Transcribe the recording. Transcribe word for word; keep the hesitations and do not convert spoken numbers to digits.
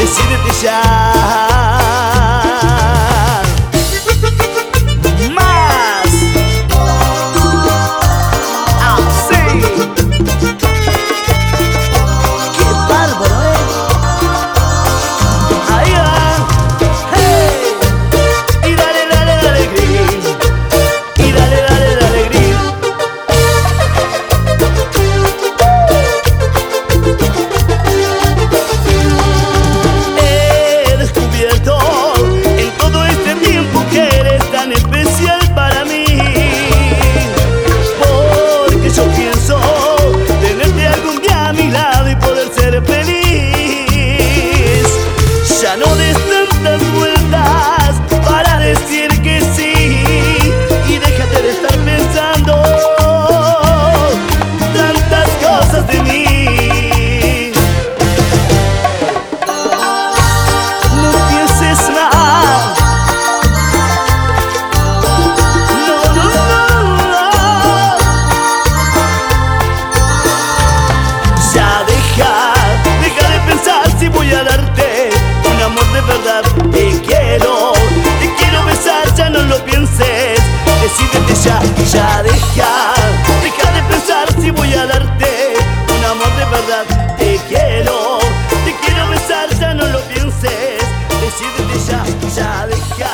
decídete ya. Más. Ah, sí. Qué bárbaro, ¿eh? Ahí va. Hey. Y dale, dale, dale, green. Y dale, dale, dale, green. He descubierto en todo este tiempo que eres tan especial para mí, porque yo pienso tenerte algún día a mi lado y poder ser feliz. Ya no des tantas vueltas para decir que sí, y déjate de estar pensando tantas cosas de mí. No pienses más. No, no, no, no. Ya deja, deja de pensar si voy a darte un amor de verdad. Te quiero, te quiero besar, ya no lo pienses. Decídete ya, ya deja, deja de pensar si voy a darte un amor de verdad. Te quiero, te quiero besar, ya no lo pienses. Decídete ya, ya deja.